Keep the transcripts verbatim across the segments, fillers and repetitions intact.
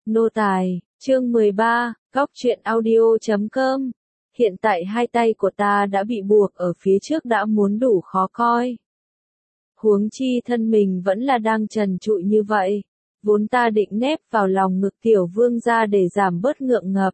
Nô tài, chương mười ba, góc truyện audio chấm com. Hiện tại hai tay của ta đã bị buộc ở phía trước đã muốn đủ khó coi. Huống chi thân mình vẫn là đang trần trụi như vậy. Vốn ta định nép vào lòng ngực tiểu vương ra để giảm bớt ngượng ngập.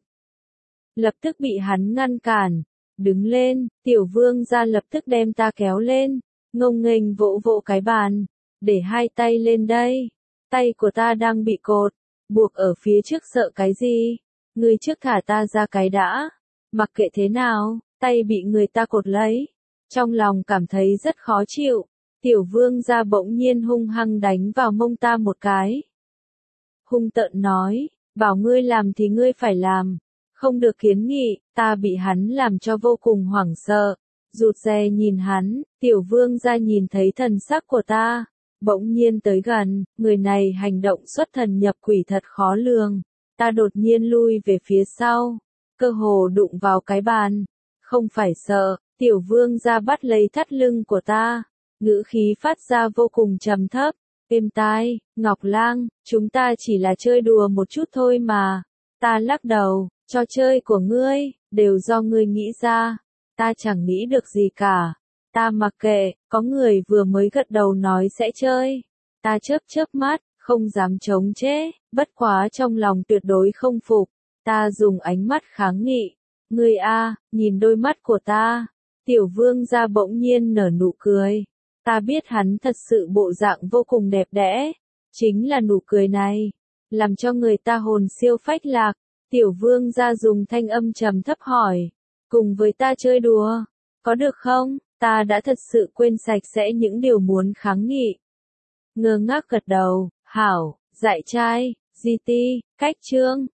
Lập tức bị hắn ngăn cản. Đứng lên, tiểu vương ra lập tức đem ta kéo lên, ngông nghênh vỗ vỗ cái bàn. Để hai tay lên đây. Tay của ta đang bị cột, buộc ở phía trước sợ cái gì? Ngươi trước thả ta ra cái đã. Mặc kệ thế nào, tay bị người ta cột lấy. Trong lòng cảm thấy rất khó chịu. Tiểu vương ra bỗng nhiên hung hăng đánh vào mông ta một cái. Hung tợn nói, bảo ngươi làm thì ngươi phải làm. Không được kiến nghị, ta bị hắn làm cho vô cùng hoảng sợ. Rụt rè nhìn hắn, tiểu vương ra nhìn thấy thần sắc của ta. Bỗng nhiên tới gần, người này hành động xuất thần nhập quỷ thật khó lường. Ta đột nhiên lui về phía sau, cơ hồ đụng vào cái bàn. Không phải sợ, tiểu vương ra bắt lấy thắt lưng của ta. Ngữ khí phát ra vô cùng trầm thấp, êm tai, Ngọc Lang, chúng ta chỉ là chơi đùa một chút thôi mà. Ta lắc đầu, trò chơi của ngươi, đều do ngươi nghĩ ra. Ta chẳng nghĩ được gì cả. Ta mặc kệ, có người vừa mới gật đầu nói sẽ chơi. Ta chớp chớp mắt, không dám chống chế, bất quá trong lòng tuyệt đối không phục. Ta dùng ánh mắt kháng nghị. Ngươi a, nhìn đôi mắt của ta. Tiểu vương ra bỗng nhiên nở nụ cười. Ta biết hắn thật sự bộ dạng vô cùng đẹp đẽ. Chính là nụ cười này, làm cho người ta hồn siêu phách lạc. Tiểu vương ra dùng thanh âm trầm thấp hỏi. Cùng với ta chơi đùa, có được không? Ta đã thật sự quên sạch sẽ những điều muốn kháng nghị. Ngơ ngác gật đầu, hảo, dạy trai, gi ti, cách chương,